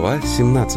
Глава 17.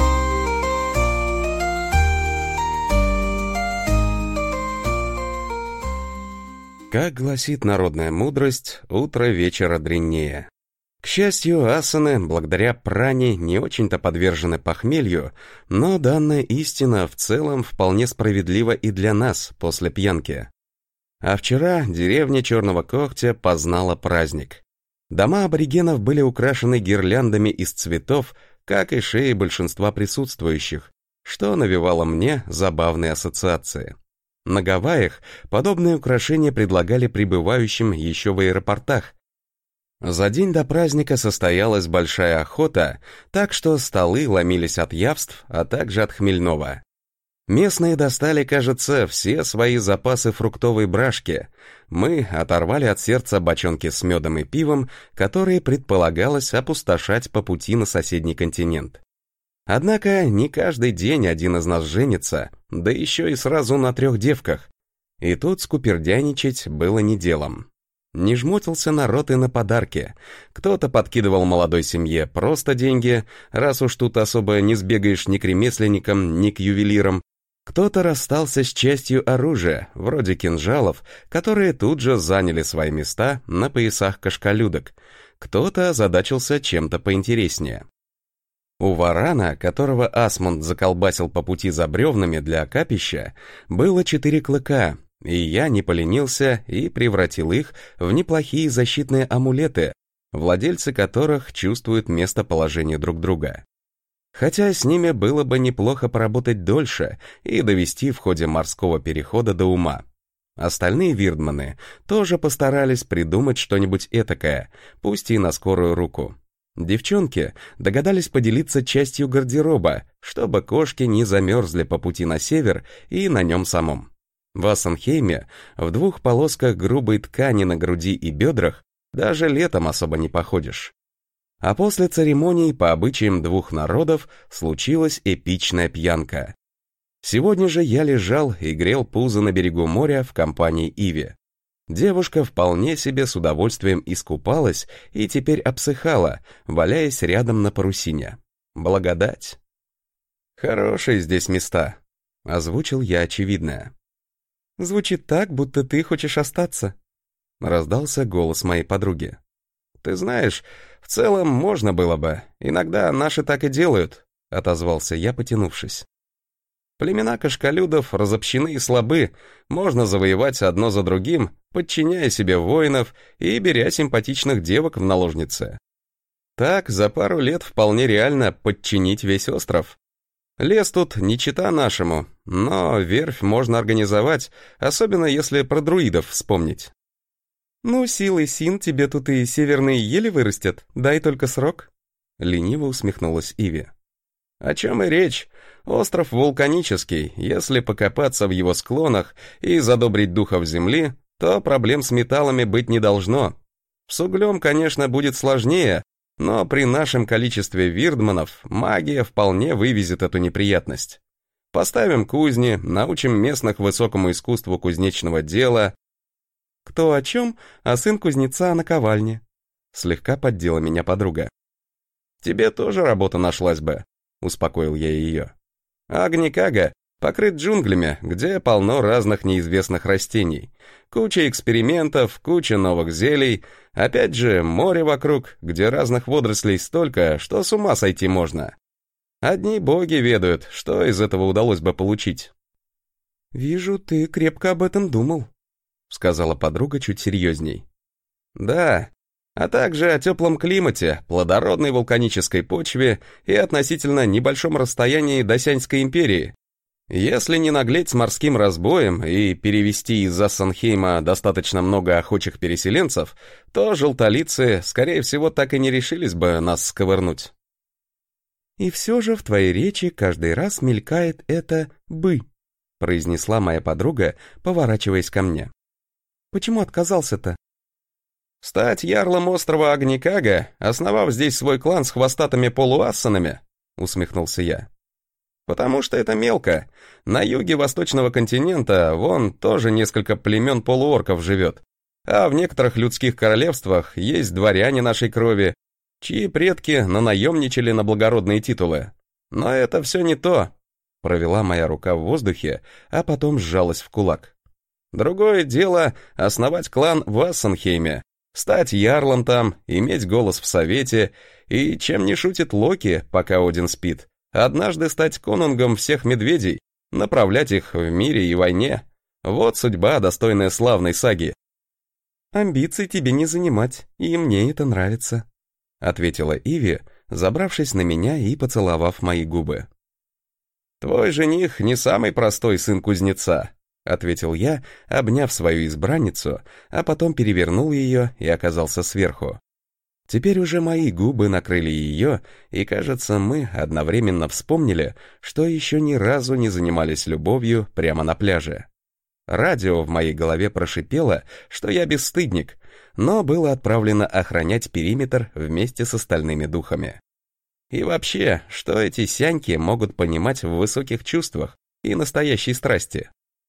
Как гласит народная мудрость, утро вечера дреннее. К счастью, асаны, благодаря пране, не очень-то подвержены похмелью, но данная истина в целом вполне справедлива и для нас после пьянки. А вчера деревня Черного Когтя познала праздник. Дома аборигенов были украшены гирляндами из цветов, как и шеи большинства присутствующих, что навевало мне забавные ассоциации. На Гавайях подобные украшения предлагали прибывающим еще в аэропортах. За день до праздника состоялась большая охота, так что столы ломились от явств, а также от хмельного. Местные достали, кажется, все свои запасы фруктовой брашки. Мы оторвали от сердца бочонки с медом и пивом, которые предполагалось опустошать по пути на соседний континент. Однако не каждый день один из нас женится, да еще и сразу на 3 девках. И тут скупердяйничать было не делом. Не жмотился народ и на подарки. Кто-то подкидывал молодой семье просто деньги, раз уж тут особо не сбегаешь ни к ремесленникам, ни к ювелирам. Кто-то расстался с частью оружия, вроде кинжалов, которые тут же заняли свои места на поясах кашкалюдок. Кто-то озадачился чем-то поинтереснее. У варана, которого Асмунд заколбасил по пути за бревнами для капища, было 4 клыка, и я не поленился и превратил их в неплохие защитные амулеты, владельцы которых чувствуют местоположение друг друга. Хотя с ними было бы неплохо поработать дольше и довести в ходе морского перехода до ума. Остальные вирдманы тоже постарались придумать что-нибудь этакое, пусть и на скорую руку. Девчонки догадались поделиться частью гардероба, чтобы кошки не замерзли по пути на север и на нем самом. В Ассенхейме в 2 полосках грубой ткани на груди и бедрах даже летом особо не походишь. А после церемонии по обычаям 2 народов случилась эпичная пьянка. Сегодня же я лежал и грел пузо на берегу моря в компании Иви. Девушка вполне себе с удовольствием искупалась и теперь обсыхала, валяясь рядом на парусине. Благодать. «Хорошие здесь места», — озвучил я очевидное. «Звучит так, будто ты хочешь остаться», — раздался голос моей подруги. «Ты знаешь, в целом можно было бы. Иногда наши так и делают», — отозвался я, потянувшись. «Племена кашкалюдов разобщены и слабы, можно завоевать одно за другим, подчиняя себе воинов и беря симпатичных девок в наложницы. Так, за пару лет вполне реально подчинить весь остров. Лес тут не чета нашему, но верфь можно организовать, особенно если про друидов вспомнить». «Ну, силой Син тебе тут и северные ели вырастет, дай только срок», — лениво усмехнулась Иви. «О чем и речь. Остров вулканический, если покопаться в его склонах и задобрить духов земли, то проблем с металлами быть не должно. С углем, конечно, будет сложнее, но при нашем количестве вирдманов магия вполне вывезет эту неприятность. Поставим кузни, научим местных высокому искусству кузнечного дела». «Кто о чем, а сын кузнеца о наковальне», — слегка поддела меня подруга. «Тебе тоже работа нашлась бы», — успокоил я ее. «Агникага покрыт джунглями, где полно разных неизвестных растений, куча экспериментов, куча новых зелий, опять же море вокруг, где разных водорослей столько, что с ума сойти можно. Одни боги ведают, что из этого удалось бы получить». «Вижу, ты крепко об этом думал», — сказала подруга чуть серьезней. «Да, а также о теплом климате, плодородной вулканической почве и относительно небольшом расстоянии до Сяньской империи. Если не наглеть с морским разбоем и перевести из Ассенхейма достаточно много охочих переселенцев, то желтолицы, скорее всего, так и не решились бы нас сковырнуть». «И все же в твоей речи каждый раз мелькает это «бы», — произнесла моя подруга, поворачиваясь ко мне. «Почему отказался-то?» «Стать ярлом острова Агникага, основав здесь свой клан с хвостатыми полуассанами», — усмехнулся я. «Потому что это мелко. На юге восточного континента вон тоже несколько племен полуорков живет. А в некоторых людских королевствах есть дворяне нашей крови. чьи предки нанаемничали на благородные титулы. Но это все не то. Провела моя рука в воздухе, а потом сжалась в кулак. Другое дело — основать клан в Ассенхейме, стать ярлом там, иметь голос в совете и, чем не шутит Локи, пока Один спит, однажды стать конунгом всех медведей, направлять их в мире и войне. Вот судьба, достойная славной саги. «Амбиций тебе не занимать, и мне это нравится», — ответила Иви, забравшись на меня и поцеловав мои губы. «Твой жених не самый простой сын кузнеца», — ответил я, обняв свою избранницу, а потом перевернул ее и оказался сверху. Теперь уже мои губы накрыли ее, и, кажется, мы одновременно вспомнили, что еще ни разу не занимались любовью прямо на пляже. Радио в моей голове прошипело, что я бесстыдник, но было отправлено охранять периметр вместе с остальными духами. И вообще, что эти сяньки могут понимать в высоких чувствах и настоящей страсти?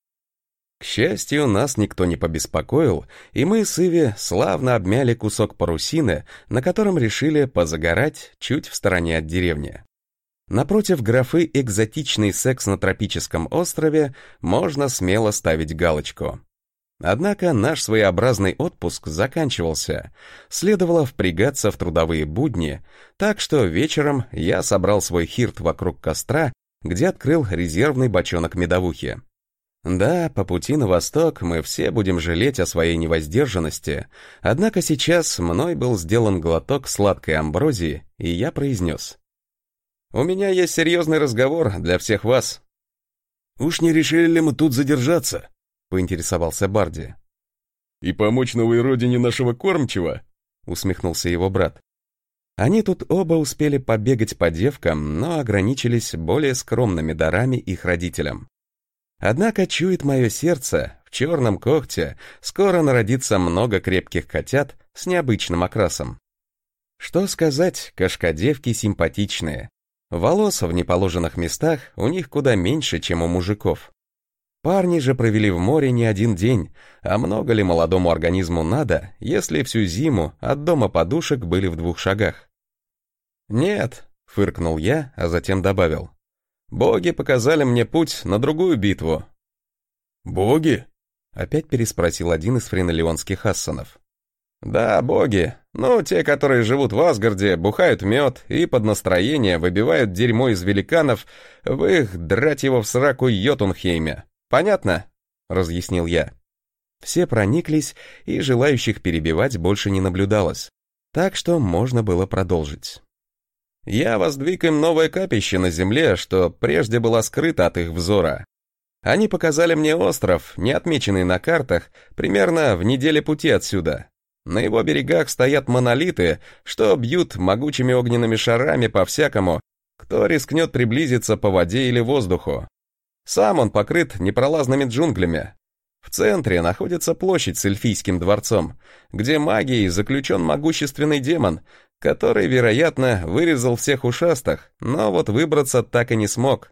К счастью, нас никто не побеспокоил, и мы с Иви славно обмяли кусок парусины, на котором решили позагорать чуть в стороне от деревни. Напротив графы «Экзотичный секс на тропическом острове» можно смело ставить галочку. Однако наш своеобразный отпуск заканчивался, следовало впрягаться в трудовые будни, так что вечером я собрал свой хирт вокруг костра, где открыл резервный бочонок медовухи. Да, по пути на восток мы все будем жалеть о своей невоздержанности, однако сейчас мной был сделан глоток сладкой амброзии, и я произнес: «У меня есть серьезный разговор для всех вас». «Уж не решили ли мы тут задержаться?» — поинтересовался Барди. «И помочь новой родине нашего кормчего?» — усмехнулся его брат. Они тут оба успели побегать по девкам, но ограничились более скромными дарами их родителям. Однако, чует мое сердце, в черном когте скоро народится много крепких котят с необычным окрасом. Что сказать, кошкодевки симпатичные. Волос в неположенных местах у них куда меньше, чем у мужиков. Парни же провели в море не один день, а много ли молодому организму надо, если всю зиму от дома подушек были в 2 шагах? «Нет», — фыркнул я, а затем добавил, «боги показали мне путь на другую битву». «Боги?» — опять переспросил один из френолеонских ассанов. «Да, боги. Ну, те, которые живут в Асгарде, бухают мед и под настроение выбивают дерьмо из великанов в их драть его в сраку Йотунхейме. Понятно?» — разъяснил я. Все прониклись, и желающих перебивать больше не наблюдалось, так что можно было продолжить. «Я воздвиг им новое капище на земле, что прежде было скрыто от их взора. Они показали мне остров, не отмеченный на картах, примерно в неделе пути отсюда. На его берегах стоят монолиты, что бьют могучими огненными шарами по всякому, кто рискнет приблизиться по воде или воздуху. Сам он покрыт непролазными джунглями. В центре находится площадь с эльфийским дворцом, где магией заключен могущественный демон, который, вероятно, вырезал всех ушастых, но вот выбраться так и не смог».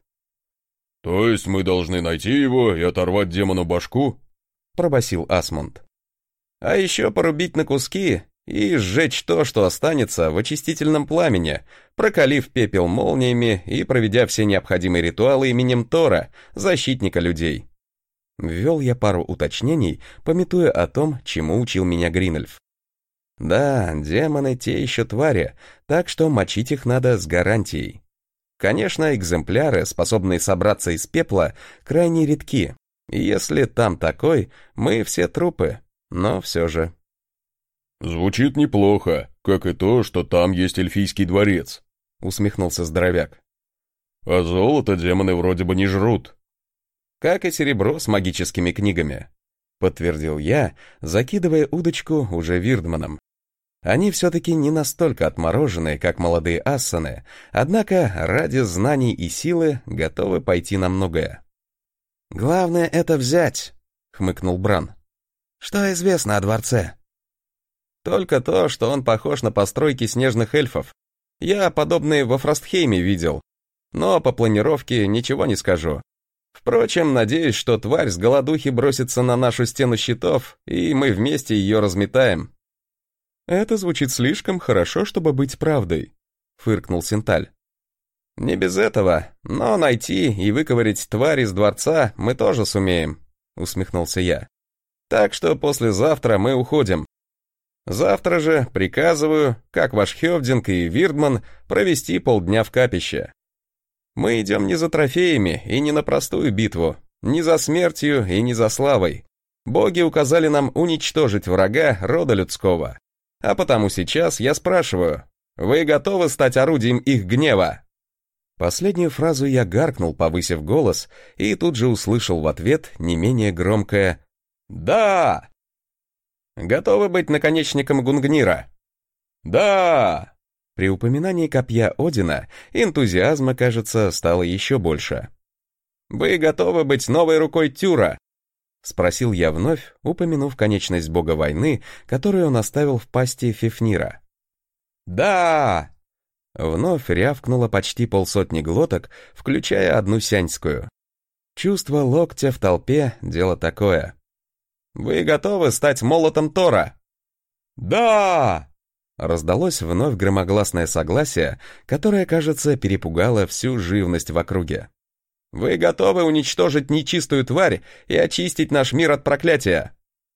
«То есть мы должны найти его и оторвать демону башку?» — пробасил Асмунд. «А еще порубить на куски и сжечь то, что останется в очистительном пламени, прокалив пепел молниями и проведя все необходимые ритуалы именем Тора, защитника людей». Ввел я пару уточнений, памятуя о том, чему учил меня Гринельф. Да, демоны те еще твари, так что мочить их надо с гарантией. Конечно, экземпляры, способные собраться из пепла, крайне редки. И если там такой, мы все трупы, но все же. «Звучит неплохо, как и то, что там есть эльфийский дворец», — усмехнулся здоровяк. «А золото демоны вроде бы не жрут». «Как и серебро с магическими книгами», — подтвердил я, закидывая удочку уже Вирдманом. Они все-таки не настолько отмороженные, как молодые ассаны, однако ради знаний и силы готовы пойти на многое. «Главное это взять», — хмыкнул Бран. «Что известно о дворце?» «Только то, что он похож на постройки снежных эльфов. Я подобные во Фростхейме видел, но по планировке ничего не скажу. Впрочем, надеюсь, что тварь с голодухи бросится на нашу стену щитов, и мы вместе ее разметаем». «Это звучит слишком хорошо, чтобы быть правдой», — фыркнул Синталь. «Не без этого, но найти и выковырять тварь из дворца мы тоже сумеем», — усмехнулся я. «Так что послезавтра мы уходим. Завтра же приказываю, как ваш Хёвдинг и Вирдман, провести полдня в капище. Мы идем не за трофеями и не на простую битву, не за смертью и не за славой. Боги указали нам уничтожить врага рода людского. А потому сейчас я спрашиваю, вы готовы стать орудием их гнева?» Последнюю фразу я гаркнул, повысив голос, и тут же услышал в ответ не менее громкое «Да!» «Готовы быть наконечником Гунгнира?» «Да!» При упоминании копья Одина энтузиазма, кажется, стало еще больше. «Вы готовы быть новой рукой Тюра?» — спросил я вновь, упомянув конечность бога войны, которую он оставил в пасти Фифнира. «Да!» Вновь рявкнуло почти полсотни глоток, включая одну сяньскую. Чувство локтя в толпе — дело такое. «Вы готовы стать молотом Тора?» «Да!» Раздалось вновь громогласное согласие, которое, кажется, перепугало всю живность в округе. «Вы готовы уничтожить нечистую тварь и очистить наш мир от проклятия?»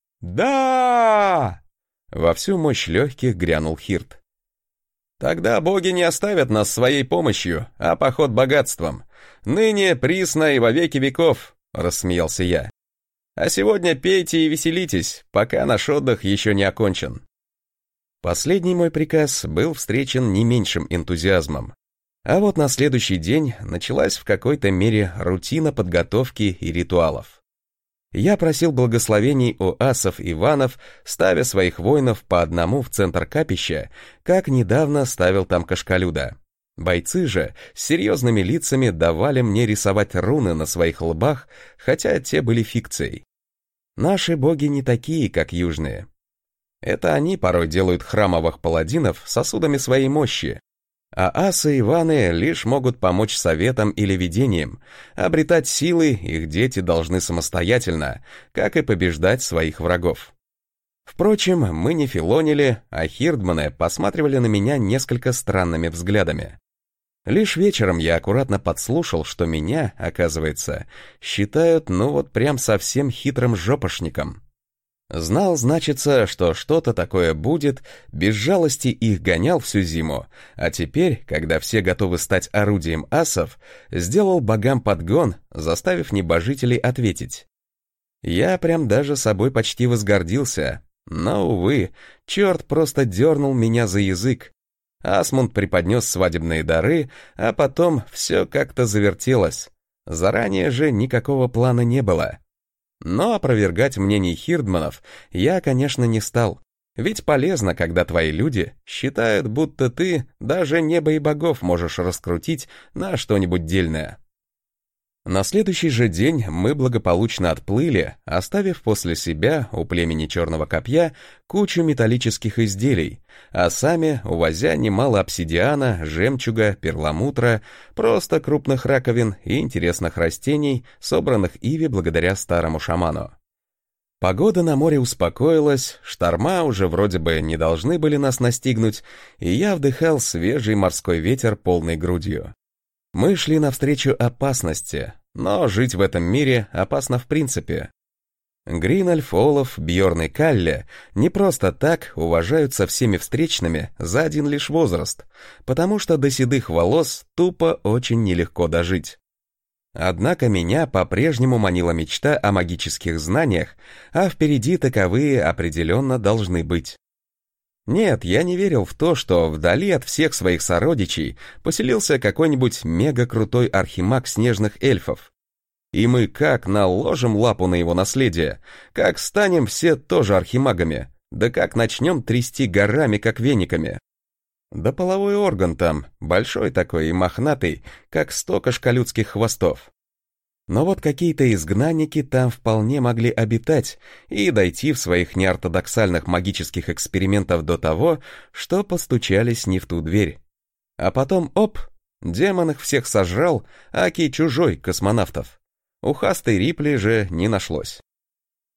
«Да!» Во всю мощь легких грянул Хирт. «Тогда боги не оставят нас своей помощью, а поход богатством. Ныне, присно и во веки веков», — рассмеялся я. «А сегодня пейте и веселитесь, пока наш отдых еще не окончен». Последний мой приказ был встречен не меньшим энтузиазмом. А вот на следующий день началась в какой-то мере рутина подготовки и ритуалов. Я просил благословений у асов и ванов, ставя своих воинов по одному в центр капища, как недавно ставил там Кашкалюда. Бойцы же с серьезными лицами давали мне рисовать руны на своих лбах, хотя те были фикцией. Наши боги не такие, как южные. Это они порой делают храмовых паладинов сосудами своей мощи, а асы и ваны лишь могут помочь советам или видениям. Обретать силы их дети должны самостоятельно, как и побеждать своих врагов. Впрочем, мы не филонили, а хирдманы посматривали на меня несколько странными взглядами. Лишь вечером я аккуратно подслушал, что меня, оказывается, считают прям совсем хитрым жопошником. Знал, значится, что что-то такое будет, без жалости их гонял всю зиму, а теперь, когда все готовы стать орудием асов, сделал богам подгон, заставив небожителей ответить. Я прям даже собой почти возгордился, но, увы, черт просто дернул меня за язык. Асмунд преподнес свадебные дары, а потом все как-то завертелось. Заранее же никакого плана не было. Но опровергать мнений хирдманов я, конечно, не стал. Ведь полезно, когда твои люди считают, будто ты даже небо и богов можешь раскрутить на что-нибудь дельное. На следующий же день мы благополучно отплыли, оставив после себя у племени Черного Копья кучу металлических изделий, а сами увозя немало обсидиана, жемчуга, перламутра, просто крупных раковин и интересных растений, собранных Иве благодаря старому шаману. Погода на море успокоилась, шторма уже вроде бы не должны были нас настигнуть, и я вдыхал свежий морской ветер полной грудью. Мы шли навстречу опасности, но жить в этом мире опасно в принципе. Гринальф, Олаф, Бьорн и Калле не просто так уважают со всеми встречными за один лишь возраст, потому что до седых волос тупо очень нелегко дожить. Однако меня по-прежнему манила мечта о магических знаниях, а впереди таковые определенно должны быть. Нет, я не верил в то, что вдали от всех своих сородичей поселился какой-нибудь мега-крутой архимаг снежных эльфов. И мы как наложим лапу на его наследие, как станем все тоже архимагами, да как начнем трясти горами, как вениками. Да половой орган там, большой такой и мохнатый, как 100 кашкалюдских хвостов. Но вот какие-то изгнанники там вполне могли обитать и дойти в своих неортодоксальных магических экспериментах до того, что постучались не в ту дверь. А потом, оп, демон их всех сожрал, аки чужой космонавтов. Ухастой Рипли же не нашлось.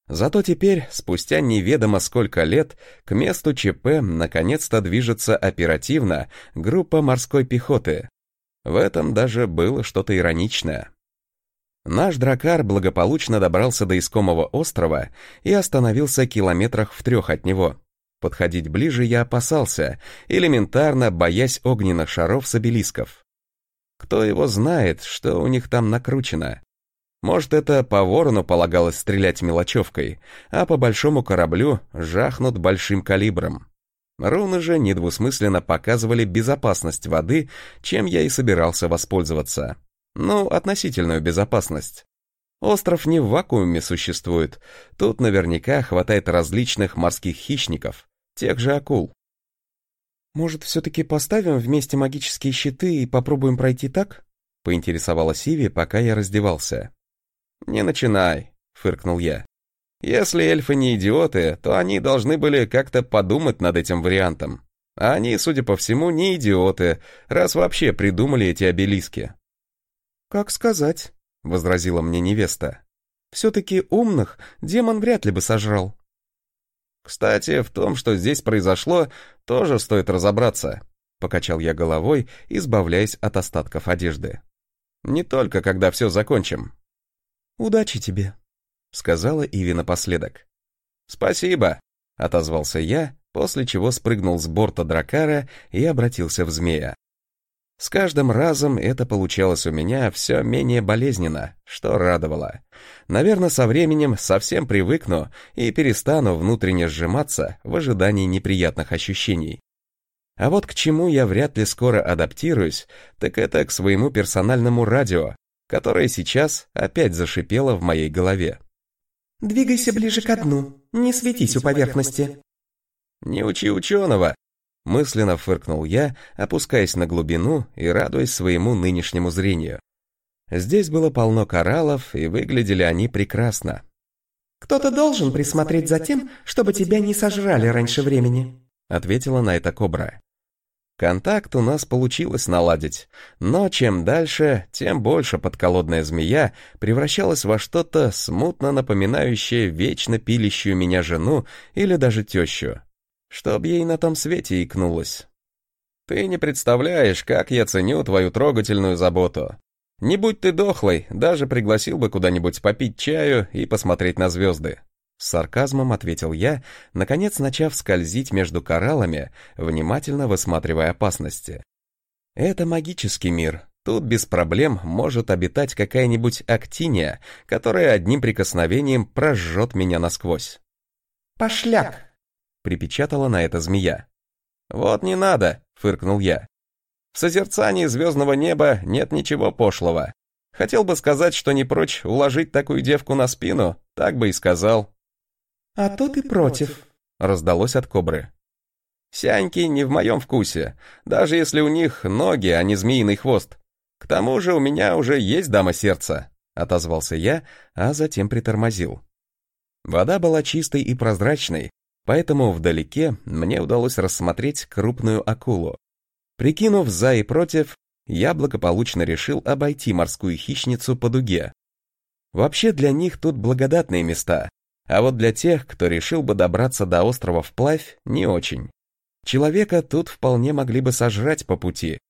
Зато теперь, спустя неведомо сколько лет, к месту ЧП наконец-то движется оперативно группа морской пехоты. В этом даже было что-то ироничное. Наш дракар благополучно добрался до искомого острова и остановился километрах в 3 от него. Подходить ближе я опасался, элементарно боясь огненных шаров с обелисков. Кто его знает, что у них там накручено? Может, это по ворону полагалось стрелять мелочевкой, а по большому кораблю жахнут большим калибром. Руны же недвусмысленно показывали безопасность воды, чем я и собирался воспользоваться. Ну, относительную безопасность. Остров не в вакууме существует, тут наверняка хватает различных морских хищников, тех же акул. «Может, все-таки поставим вместе магические щиты и попробуем пройти так?» — поинтересовалась Иви, пока я раздевался. «Не начинай», — фыркнул я. «Если эльфы не идиоты, то они должны были как-то подумать над этим вариантом. А они, судя по всему, не идиоты, раз вообще придумали эти обелиски». «Как сказать», — возразила мне невеста. «Все-таки умных демон вряд ли бы сожрал». «Кстати, в том, что здесь произошло, тоже стоит разобраться», — покачал я головой, избавляясь от остатков одежды. «Не только когда все закончим». «Удачи тебе», — сказала Иви напоследок. «Спасибо», — отозвался я, после чего спрыгнул с борта дракара и обратился в змея. С каждым разом это получалось у меня все менее болезненно, что радовало. Наверное, со временем совсем привыкну и перестану внутренне сжиматься в ожидании неприятных ощущений. А вот к чему я вряд ли скоро адаптируюсь, так это к своему персональному радио, которое сейчас опять зашипело в моей голове. «Двигайся ближе ко дну, не светись у поверхности». «Не учи ученого», — мысленно фыркнул я, опускаясь на глубину и радуясь своему нынешнему зрению. Здесь было полно кораллов, и выглядели они прекрасно. «Кто-то должен присмотреть за тем, чтобы тебя не сожрали раньше времени», — ответила на это кобра. Контакт у нас получилось наладить, но чем дальше, тем больше подколодная змея превращалась во что-то смутно напоминающее вечно пилящую меня жену или даже тещу. Чтоб ей на том свете икнулось. «Ты не представляешь, как я ценю твою трогательную заботу. Не будь ты дохлой, даже пригласил бы куда-нибудь попить чаю и посмотреть на звезды». С сарказмом ответил я, наконец начав скользить между кораллами, внимательно высматривая опасности. Это магический мир, тут без проблем может обитать какая-нибудь актиния, которая одним прикосновением прожжет меня насквозь. «Пошляк!» — припечатала на это змея. «Вот не надо!» — фыркнул я. «В созерцании звездного неба нет ничего пошлого. Хотел бы сказать, что не прочь уложить такую девку на спину, так бы и сказал». «А то ты против», — раздалось от кобры. «Сяньки не в моем вкусе, даже если у них ноги, а не змеиный хвост. К тому же у меня уже есть дама сердца», — отозвался я, а затем притормозил. Вода была чистой и прозрачной, поэтому вдалеке мне удалось рассмотреть крупную акулу. Прикинув за и против, я благополучно решил обойти морскую хищницу по дуге. Вообще для них тут благодатные места, а вот для тех, кто решил бы добраться до острова вплавь, не очень. Человека тут вполне могли бы сожрать по пути.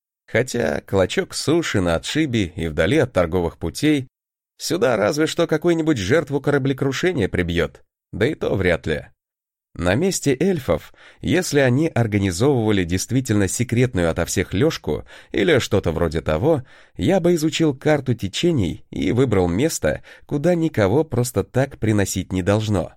Хотя клочок суши на отшибе и вдали от торговых путей сюда разве что какую-нибудь жертву кораблекрушения прибьет, да и то вряд ли. На месте эльфов, если они организовывали действительно секретную ото всех лёжку или что-то вроде того, я бы изучил карту течений и выбрал место, куда никого просто так приносить не должно.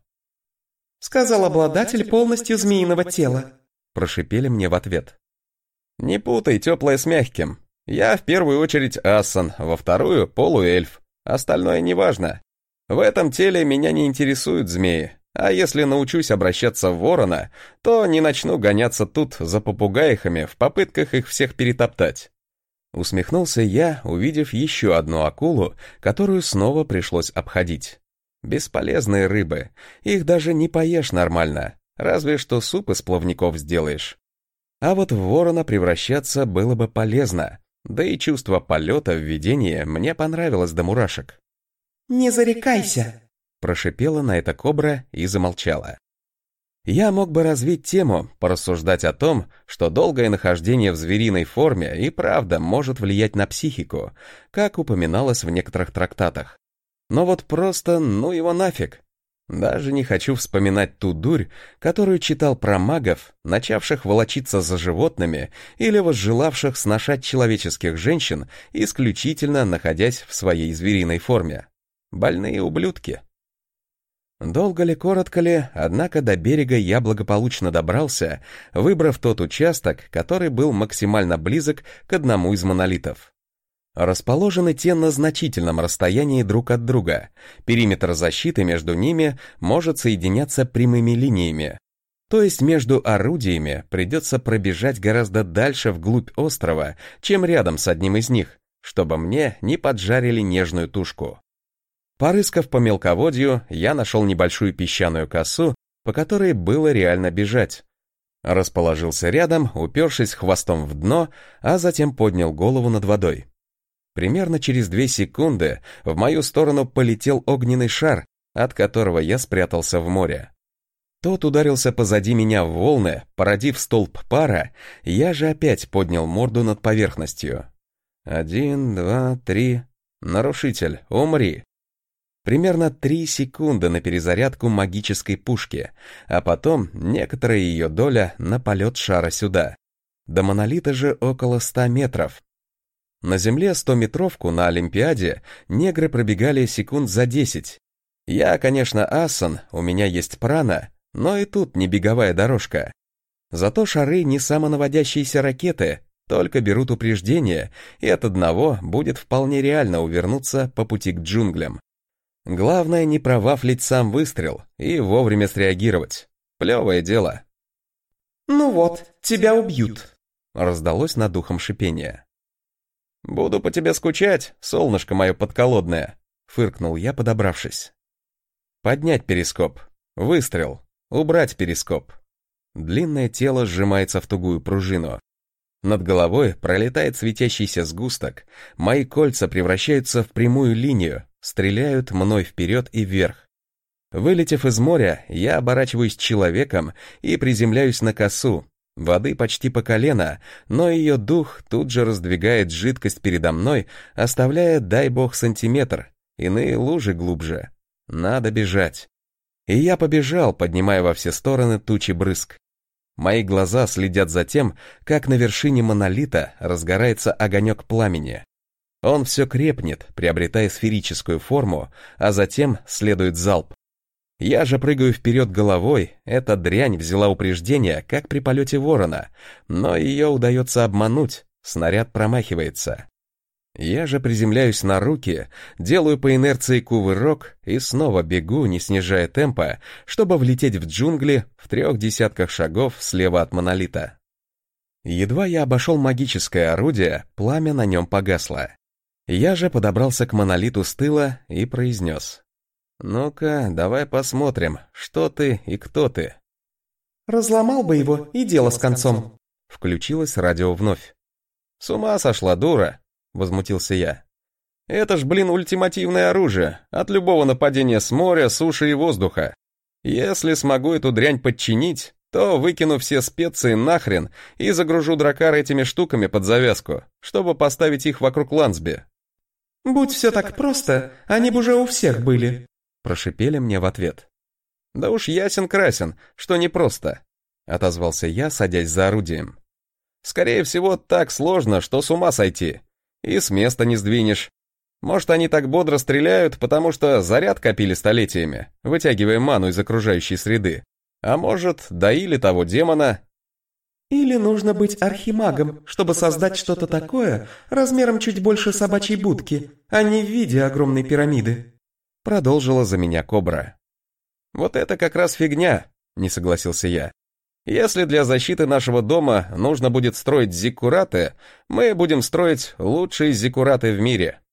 «Сказал обладатель полностью змеиного тела», — прошипели мне в ответ. «Не путай теплое с мягким. Я в первую очередь ассан, во вторую — полуэльф. Остальное неважно. В этом теле меня не интересуют змеи. А если научусь обращаться в ворона, то не начну гоняться тут за попугаихами в попытках их всех перетоптать». Усмехнулся я, увидев еще одну акулу, которую снова пришлось обходить. Бесполезные рыбы, их даже не поешь нормально, разве что суп из плавников сделаешь. А вот в ворона превращаться было бы полезно, да и чувство полета в видении мне понравилось до мурашек. «Не зарекайся», Прошипела на это кобра и замолчала. Я мог бы развить тему, порассуждать о том, что долгое нахождение в звериной форме и правда может влиять на психику, как упоминалось в некоторых трактатах. Но вот просто ну его нафиг. Даже не хочу вспоминать ту дурь, которую читал про магов, начавших волочиться за животными или возжелавших сношать человеческих женщин, исключительно находясь в своей звериной форме. Больные ублюдки. Долго ли, коротко ли, однако до берега я благополучно добрался, выбрав тот участок, который был максимально близок к одному из монолитов. Расположены те на значительном расстоянии друг от друга, периметр защиты между ними может соединяться прямыми линиями. То есть между орудиями придется пробежать гораздо дальше вглубь острова, чем рядом с одним из них, чтобы мне не поджарили нежную тушку. Порыскав по мелководью, я нашел небольшую песчаную косу, по которой было реально бежать. Расположился рядом, упершись хвостом в дно, а затем поднял голову над водой. Примерно через 2 секунды в мою сторону полетел огненный шар, от которого я спрятался в море. Тот ударился позади меня в волны, породив столб пара, я же опять поднял морду над поверхностью. 1, 2, 3. Нарушитель, умри. Примерно 3 секунды на перезарядку магической пушки, а потом некоторая ее доля на полет шара сюда. До монолита же около 100 метров. На земле 100-метровку на Олимпиаде негры пробегали секунд за 10. Я, конечно, асан, у меня есть прана, но и тут не беговая дорожка. Зато шары не самонаводящиеся ракеты, только берут упреждение, и от одного будет вполне реально увернуться по пути к джунглям. Главное не провафлить сам выстрел и вовремя среагировать. Плевое дело. «Ну вот, тебя убьют», — раздалось над ухом шипение. «Буду по тебе скучать, солнышко мое подколодное», — фыркнул я, подобравшись. Поднять перископ. Выстрел. Убрать перископ. Длинное тело сжимается в тугую пружину. Над головой пролетает светящийся сгусток, мои кольца превращаются в прямую линию, стреляют мной вперед и вверх. Вылетев из моря, я оборачиваюсь человеком и приземляюсь на косу. Воды почти по колено, но ее дух тут же раздвигает жидкость передо мной, оставляя, дай бог, сантиметр, иные лужи глубже. Надо бежать. И я побежал, поднимая во все стороны тучи брызг. Мои глаза следят за тем, как на вершине монолита разгорается огонек пламени. Он все крепнет, приобретая сферическую форму, а затем следует залп. Я же прыгаю вперед головой, эта дрянь взяла упреждение, как при полете ворона, но ее удается обмануть, снаряд промахивается. Я же приземляюсь на руки, делаю по инерции кувырок и снова бегу, не снижая темпа, чтобы влететь в джунгли в 30 шагов слева от монолита. Едва я обошел магическое орудие, пламя на нем погасло. Я же подобрался к монолиту с тыла и произнес: «Ну-ка, давай посмотрим, что ты и кто ты». «Разломал бы его, и дело с концом», — включилось радио вновь. «С ума сошла, дура!» — возмутился я. «Это ж, блин, ультимативное оружие, от любого нападения с моря, суши и воздуха. Если смогу эту дрянь подчинить, то выкину все специи нахрен и загружу дракар этими штуками под завязку, чтобы поставить их вокруг Лансби». «Будь все так просто, они бы уже у всех были», — прошипели мне в ответ. «Да уж ясен-красен, что непросто», — отозвался я, садясь за орудием. «Скорее всего, так сложно, что с ума сойти. И с места не сдвинешь. Может, они так бодро стреляют, потому что заряд копили столетиями, вытягивая ману из окружающей среды. А может, доили того демона». «Или нужно быть архимагом, чтобы создать что-то такое размером чуть больше собачьей будки, а не в виде огромной пирамиды», — продолжила за меня кобра. «Вот это как раз фигня», — не согласился я. «Если для защиты нашего дома нужно будет строить зиккураты, мы будем строить лучшие зиккураты в мире».